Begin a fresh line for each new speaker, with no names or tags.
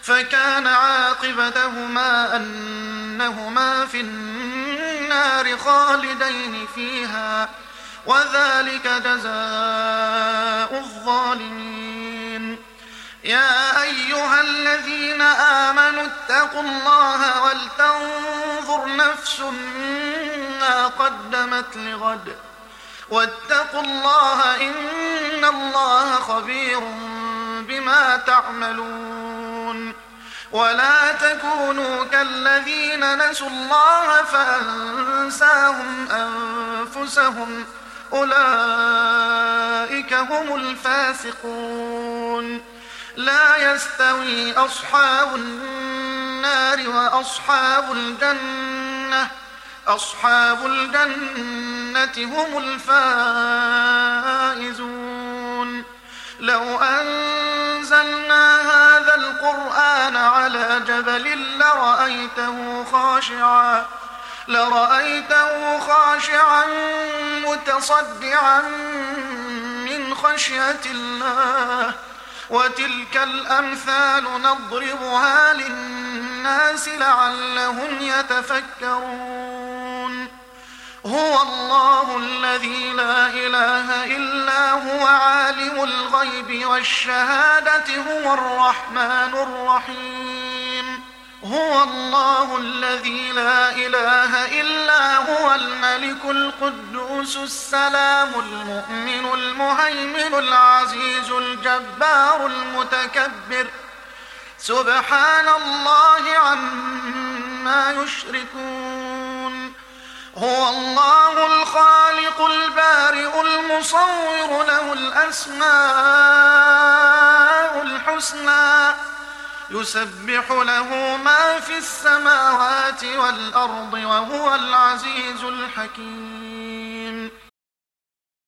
فكان عاقبتهما أنهما في النار خالدين فيها، وذلك جزاء الظالمين. يا أيها الذين آمنوا اتقوا الله ولتنظر نفس ما قدمت لغد واتقوا الله إن الله خبير بما تعملون. ولا تكونوا كالذين نسوا الله فأنساهم أنفسهم أولئك هم الفاسقون. لا يستوي أصحاب النار وأصحاب الجنة، أصحاب الجنة هم الفائزون. لو أنزلنا هذا القرآن على جبل لرأيته خاشعا متصدعا من خشية الله. وتلك الأمثال نضربها للناس لعلهم يتفكرون. هو الله الذي لا إله إلا هو عالم الغيب والشهادة هو الرحمن الرحيم. هو الله الذي لا إله إلا هو الملك القدوس السلام المؤمن المهيمن العزيز الجبار المتكبر سبحان الله عما يشركون. هو الله الخالق البارئ المصور له الأسماء الحسنى يسبح له ما في السماوات والأرض وهو العزيز الحكيم.